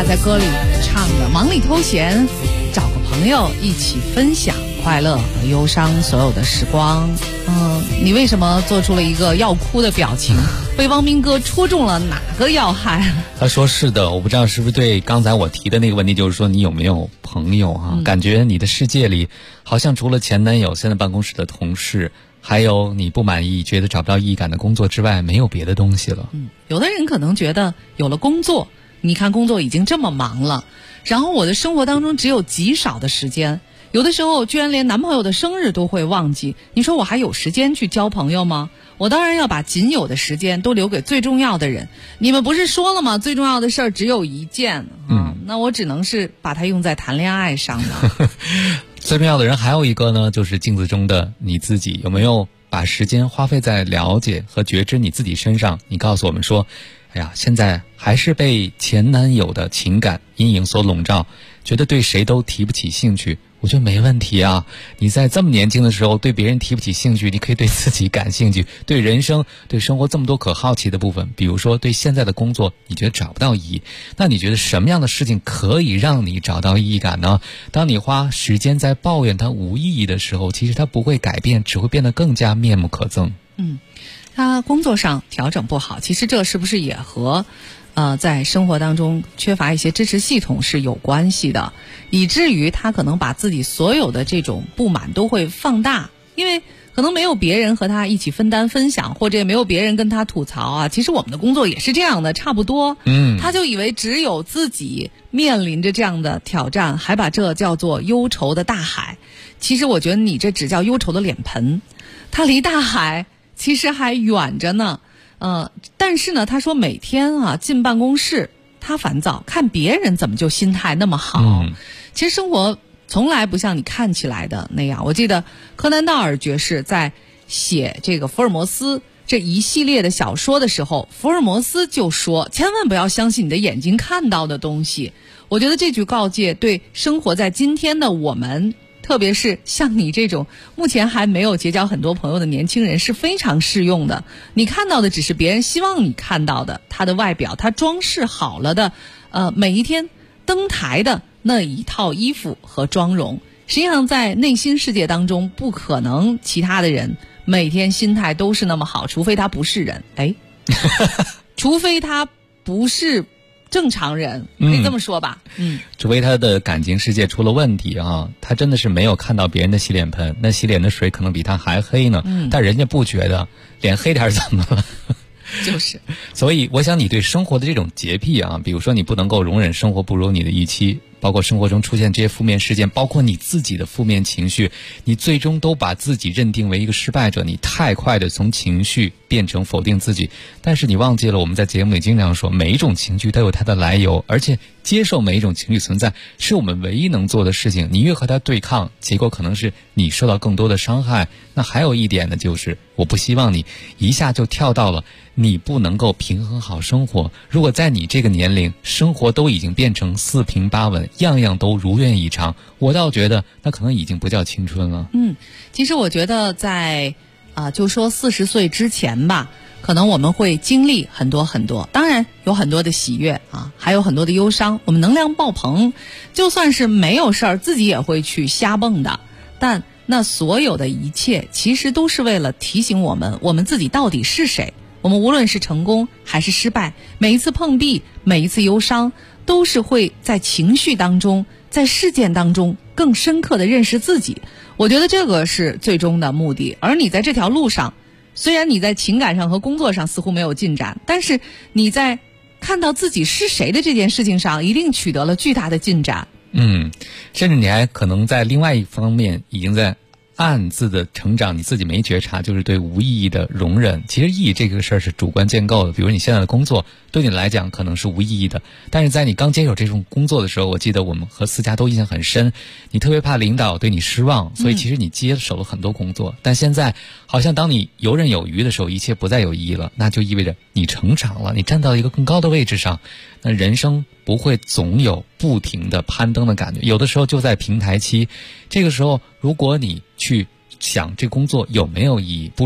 Speaker 7: 在歌里唱的，忙里偷闲，找个朋友一起分享快乐和忧伤所有的时光。你为什么做出了一个要哭的表情？被汪斌哥戳中了哪个要害？
Speaker 11: 他说是的，我不知道是不是对刚才我提的那个问题，就是说你有没有朋友啊？感觉你的世界里好像除了前男友、现在办公室的同事，还有你不满意、觉得找不到意义感的工作之外，没有别的东西了。
Speaker 7: 有的人可能觉得有了工作，你看工作已经这么忙了，然后我的生活当中只有极少的时间，有的时候居然连男朋友的生日都会忘记，你说我还有时间去交朋友吗？我当然要把仅有的时间都留给最重要的人。你们不是说了吗？最重要的事儿只有一件那我只能是把它用在谈恋爱上了。
Speaker 11: 最重要的人还有一个呢，就是镜子中的你自己，有没有把时间花费在了解和觉知你自己身上？你告诉我们说，哎呀，现在还是被前男友的情感阴影所笼罩，觉得对谁都提不起兴趣。我觉得没问题啊，你在这么年轻的时候对别人提不起兴趣，你可以对自己感兴趣，对人生、对生活这么多可好奇的部分，比如说对现在的工作你觉得找不到意义，那你觉得什么样的事情可以让你找到意义感呢？当你花时间在抱怨它无意义的时候，其实它不会改变，只会变得更加面目可憎。
Speaker 7: 他工作上调整不好，其实这是不是也和在生活当中缺乏一些支持系统是有关系的，以至于他可能把自己所有的这种不满都会放大，因为可能没有别人和他一起分担分享，或者也没有别人跟他吐槽啊。其实我们的工作也是这样的，差不多。他就以为只有自己面临着这样的挑战，还把这叫做忧愁的大海。其实我觉得你这只叫忧愁的脸盆，他离大海其实还远着呢。但是呢，他说每天进办公室，他烦躁，看别人怎么就心态那么好。其实生活从来不像你看起来的那样。我记得柯南道尔爵士在写这个福尔摩斯这一系列的小说的时候，福尔摩斯就说，千万不要相信你的眼睛看到的东西。我觉得这句告诫对生活在今天的我们，特别是像你这种目前还没有结交很多朋友的年轻人是非常适用的。你看到的只是别人希望你看到的，他的外表，他装饰好了的每一天登台的那一套衣服和妆容，实际上在内心世界当中不可能其他的人每天心态都是那么好，除非他不是人。除非他不是正常人，可以这么说吧。
Speaker 11: 除非他的感情世界出了问题啊，他真的是没有看到别人的洗脸盆，那洗脸的水可能比他还黑呢。但人家不觉得，脸黑点怎么了？
Speaker 7: 就是。
Speaker 11: 所以我想你对生活的这种洁癖啊，比如说你不能够容忍生活不如你的预期，包括生活中出现这些负面事件，包括你自己的负面情绪，你最终都把自己认定为一个失败者，你太快的从情绪变成否定自己。但是你忘记了，我们在节目里经常说，每一种情绪都有它的来由，而且接受每一种情绪存在是我们唯一能做的事情。你越和它对抗，结果可能是你受到更多的伤害。那还有一点呢，就是我不希望你一下就跳到了你不能够平衡好生活。如果在你这个年龄，生活都已经变成四平八稳，样样都如愿以偿，我倒觉得那可能已经不叫青春了。
Speaker 7: 其实我觉得在就说40岁之前吧，可能我们会经历很多很多，当然有很多的喜悦还有很多的忧伤，我们能量爆棚，就算是没有事儿，自己也会去瞎蹦的。但那所有的一切其实都是为了提醒我们自己到底是谁。我们无论是成功还是失败，每一次碰壁，每一次忧伤，都是会在情绪当中，在事件当中更深刻的认识自己。我觉得这个是最终的目的。而你在这条路上，虽然你在情感上和工作上似乎没有进展，但是你在看到自己是谁的这件事情上一定取得了巨大的进展。
Speaker 11: 甚至你还可能在另外一方面已经在暗自的成长，你自己没觉察，就是对无意义的容忍。其实意义这个事儿是主观建构的，比如你现在的工作对你来讲可能是无意义的，但是在你刚接手这种工作的时候，我记得我们和思佳都印象很深，你特别怕领导对你失望，所以其实你接手了很多工作。但现在好像当你游刃有余的时候，一切不再有意义了，那就意味着你成长了，你站到一个更高的位置上。那人生不会总有不停的攀登的感觉，有的时候就在平台期。这个时候如果你去想这工作有没有意义，不如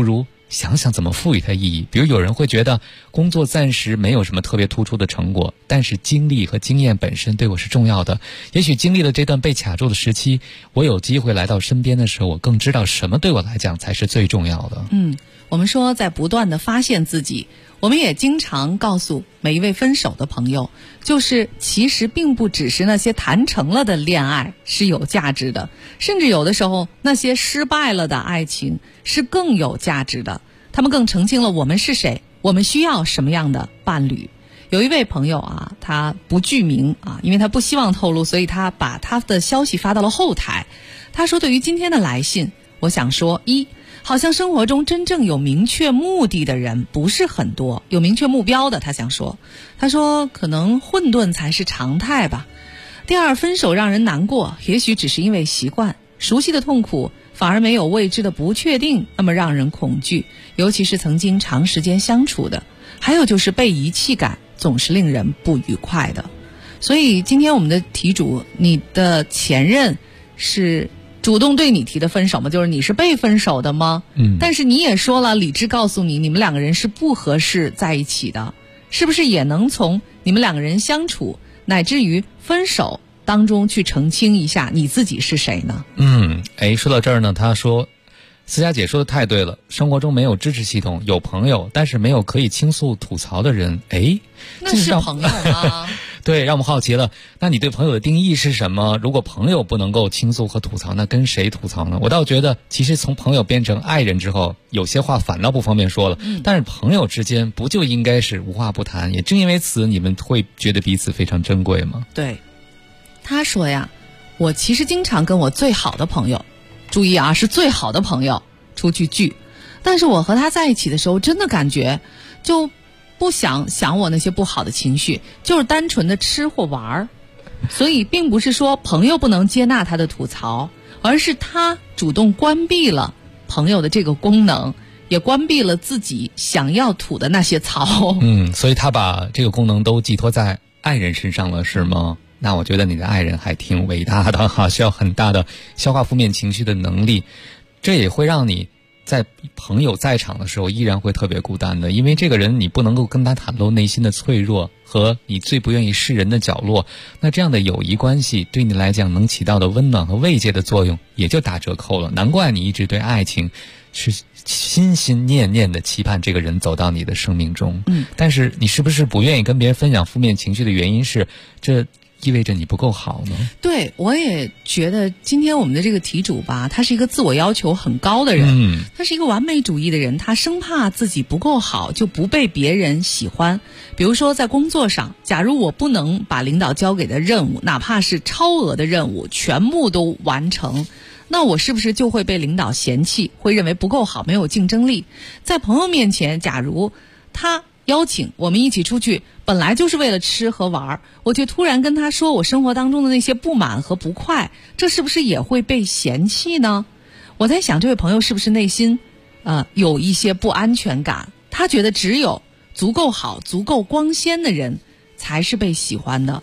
Speaker 11: 想想怎么赋予它意义。比如有人会觉得工作暂时没有什么特别突出的成果，但是经历和经验本身对我是重要的。也许经历了这段被卡住的时期，我有机会来到身边的时候，我更知道什么对我来讲才是最重要的。
Speaker 7: 我们说在不断的发现自己，我们也经常告诉每一位分手的朋友，就是其实并不只是那些谈成了的恋爱是有价值的，甚至有的时候那些失败了的爱情是更有价值的，他们更澄清了我们是谁，我们需要什么样的伴侣。有一位朋友啊，他不具名啊，因为他不希望透露，所以他把他的消息发到了后台。他说，对于今天的来信，我想说，好像生活中真正有明确目的的人不是很多，有明确目标的，他说可能混沌才是常态吧。第二，分手让人难过，也许只是因为习惯，熟悉的痛苦反而没有未知的不确定那么让人恐惧，尤其是曾经长时间相处的。还有就是被遗弃感总是令人不愉快的。所以今天我们的题主，你的前任是主动对你提的分手吗？就是你是被分手的吗？但是你也说了，理智告诉你，你们两个人是不合适在一起的，是不是也能从你们两个人相处乃至于分手当中去澄清一下你自己是谁呢？
Speaker 11: 说到这儿呢，他说思佳姐说的太对了，生活中没有支持系统，有朋友，但是没有可以倾诉吐槽的人。
Speaker 7: 那是朋友吗？
Speaker 11: 对，让我们好奇了，那你对朋友的定义是什么？如果朋友不能够倾诉和吐槽，那跟谁吐槽呢？我倒觉得其实从朋友变成爱人之后，有些话反倒不方便说了，但是朋友之间不就应该是无话不谈？也正因为此，你们会觉得彼此非常珍贵吗？
Speaker 7: 对，他说呀，我其实经常跟我最好的朋友，注意啊，是最好的朋友出去聚，但是我和他在一起的时候，真的感觉就不想我那些不好的情绪，就是单纯的吃或玩。所以并不是说朋友不能接纳他的吐槽，而是他主动关闭了朋友的这个功能，也关闭了自己想要吐的那些槽。
Speaker 11: 所以他把这个功能都寄托在爱人身上了，是吗？那我觉得你的爱人还挺伟大的哈，需要很大的消化负面情绪的能力。这也会让你在朋友在场的时候依然会特别孤单的，因为这个人你不能够跟他袒露内心的脆弱和你最不愿意示人的角落，那这样的友谊关系对你来讲能起到的温暖和慰藉的作用也就打折扣了。难怪你一直对爱情是心心念念的期盼这个人走到你的生命中。但是你是不是不愿意跟别人分享负面情绪的原因是，这意味着你不够好呢？
Speaker 7: 对，我也觉得今天我们的这个题主吧，他是一个自我要求很高的人，他是一个完美主义的人，他生怕自己不够好就不被别人喜欢。比如说在工作上，假如我不能把领导交给的任务，哪怕是超额的任务全部都完成，那我是不是就会被领导嫌弃，会认为不够好，没有竞争力？在朋友面前，假如他邀请我们一起出去，本来就是为了吃和玩，我就突然跟他说我生活当中的那些不满和不快，这是不是也会被嫌弃呢？我在想，这位朋友是不是内心有一些不安全感，他觉得只有足够好足够光鲜的人才是被喜欢的。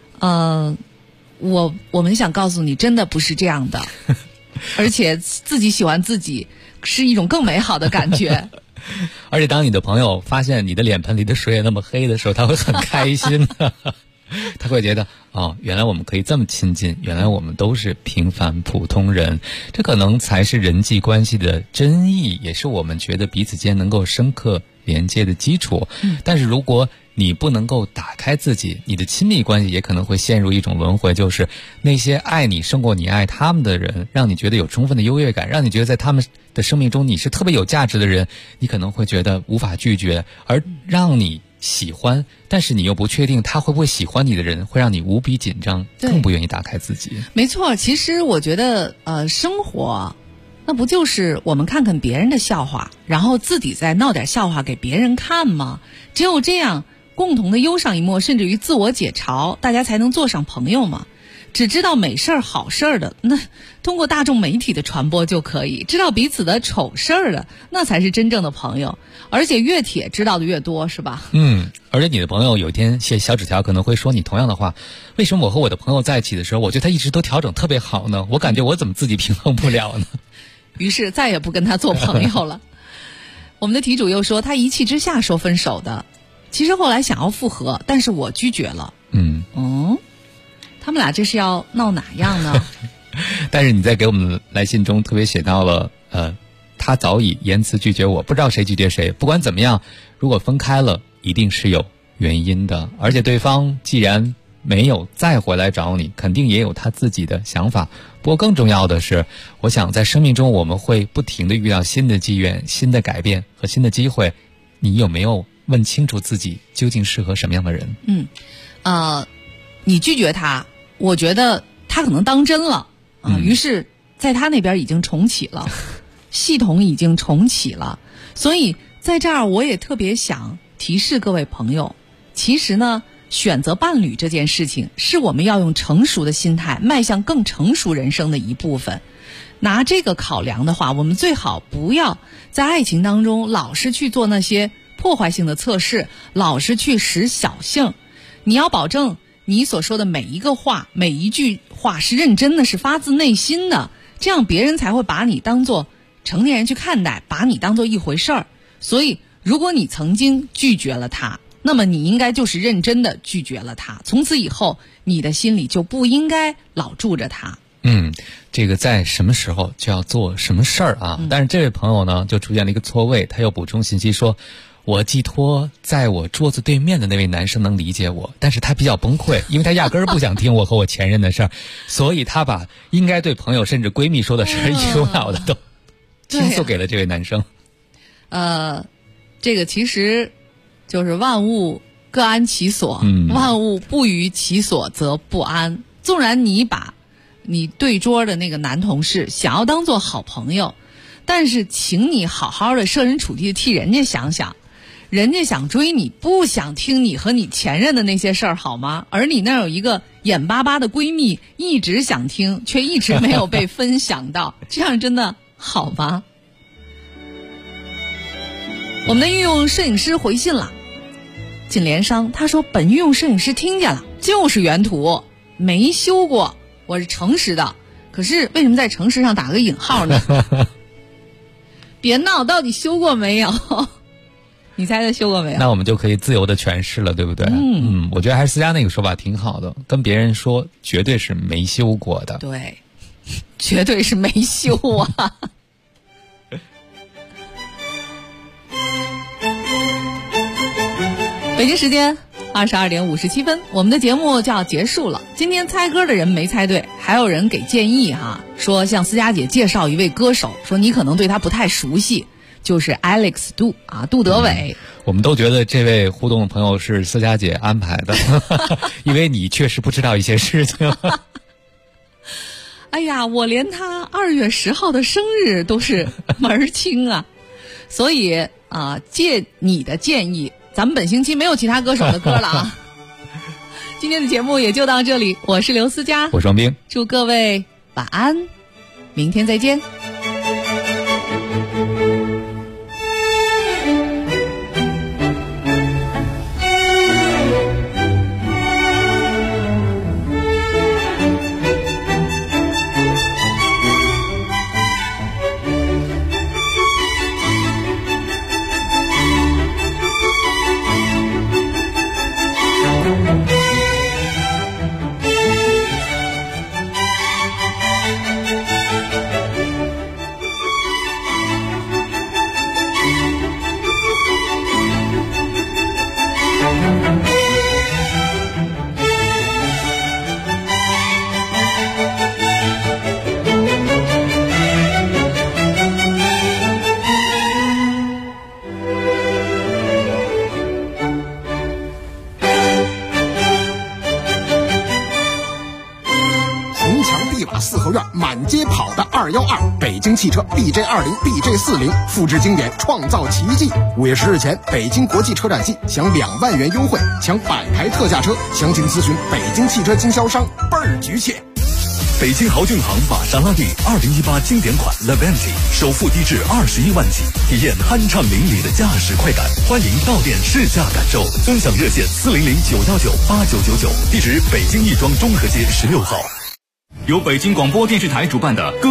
Speaker 7: 我们想告诉你，真的不是这样的。而且自己喜欢自己是一种更美好的感觉。
Speaker 11: 而且当你的朋友发现你的脸盆里的水也那么黑的时候，他会很开心的。他会觉得原来我们可以这么亲近，原来我们都是平凡普通人，这可能才是人际关系的真意，也是我们觉得彼此间能够深刻连接的基础。但是如果你不能够打开自己，你的亲密关系也可能会陷入一种轮回，就是那些爱你胜过你爱他们的人，让你觉得有充分的优越感，让你觉得在他们的生命中你是特别有价值的人，你可能会觉得无法拒绝，而让你喜欢但是你又不确定他会不会喜欢你的人，会让你无比紧张，更不愿意打开自己。
Speaker 7: 没错，其实我觉得生活那不就是我们看看别人的笑话，然后自己再闹点笑话给别人看吗？只有这样共同的忧上一默，甚至于自我解嘲，大家才能做上朋友嘛。只知道美事儿好事儿的，那通过大众媒体的传播就可以；知道彼此的丑事儿的，那才是真正的朋友。而且越帖知道的越多，是吧？
Speaker 11: 而且你的朋友有一天写小纸条可能会说你同样的话，为什么我和我的朋友在一起的时候，我觉得他一直都调整特别好呢？我感觉我怎么自己平衡不了呢？
Speaker 7: 于是再也不跟他做朋友了。 我们的题主又说，他一气之下说分手的，其实后来想要复合，但是我拒绝了。他们俩这是要闹哪样呢？
Speaker 11: 但是你在给我们来信中特别写到了，他早已言辞拒绝我，不知道谁拒绝谁。不管怎么样，如果分开了，一定是有原因的，而且对方既然没有再回来找你，肯定也有他自己的想法。不过更重要的是，我想在生命中我们会不停地遇到新的机缘、新的改变和新的机会，你有没有问清楚自己究竟适合什么样的人？
Speaker 7: 你拒绝他，我觉得他可能当真了于是在他那边已经重启了系统已经重启了。所以在这儿我也特别想提示各位朋友，其实呢，选择伴侣这件事情是我们要用成熟的心态迈向更成熟人生的一部分。拿这个考量的话，我们最好不要在爱情当中老是去做那些破坏性的测试，老是去使小性。你要保证你所说的每一个话，每一句话是认真的，是发自内心的，这样别人才会把你当作成年人去看待，把你当作一回事儿。所以如果你曾经拒绝了他，那么你应该就是认真的拒绝了他，从此以后你的心里就不应该老住着他。
Speaker 11: 这个在什么时候就要做什么事儿啊？但是这位朋友呢就出现了一个错位，他又补充信息说，我寄托在我桌子对面的那位男生能理解我，但是他比较崩溃，因为他压根儿不想听我和我前任的事儿，所以他把应该对朋友甚至闺蜜说的事儿一股脑的都倾诉给了这位男生。
Speaker 7: 这个其实就是万物各安其所，万物不于其所则不安。纵然你把你对桌的那个男同事想要当做好朋友，但是请你好好的设身处地的替人家想想，人家想追你，不想听你和你前任的那些事儿好吗？而你那儿有一个眼巴巴的闺蜜一直想听，却一直没有被分享到，这样真的好吗？我们的御用摄影师回信了，仅连商他说，本御用摄影师听见了，就是原图没修过，我是诚实的。可是为什么在诚实上打个引号呢？别闹，到底修过没有？你猜他修过没有？
Speaker 11: 那我们就可以自由的诠释了，对不对？我觉得还是思佳那个说法挺好的，跟别人说绝对是没修过的。
Speaker 7: 对，绝对是没修啊。北京时间22点57分，我们的节目就要结束了。今天猜歌的人没猜对，还有人给建议说向思佳姐介绍一位歌手，说你可能对他不太熟悉，就是 Alex 杜德伟。
Speaker 11: 我们都觉得这位互动的朋友是思佳姐安排的，因为你确实不知道一些事情。
Speaker 7: 哎呀，我连他2月10号的生日都是门儿清啊，所以借你的建议，咱们本星期没有其他歌手的歌了啊。今天的节目也就到这里，我是刘思佳，
Speaker 11: 我是王冰，
Speaker 7: 祝各位晚安，明天再见。
Speaker 13: 四合院满街跑的212，北京汽车 BJ20、BJ40，复制经典，创造奇迹。5月10日前，北京国际车展季享2万元优惠，抢摆台特价车，详情咨询北京汽车经销商，倍儿局气。
Speaker 18: 北京豪骏行玛莎拉蒂2018经典款 Levante， 首付低至21万起，体验酣畅淋漓的驾驶快感。欢迎到店试驾感受，尊享热线400-919-8999，地址北京亦庄中和街16号。
Speaker 1: 由北京广播电视台主办的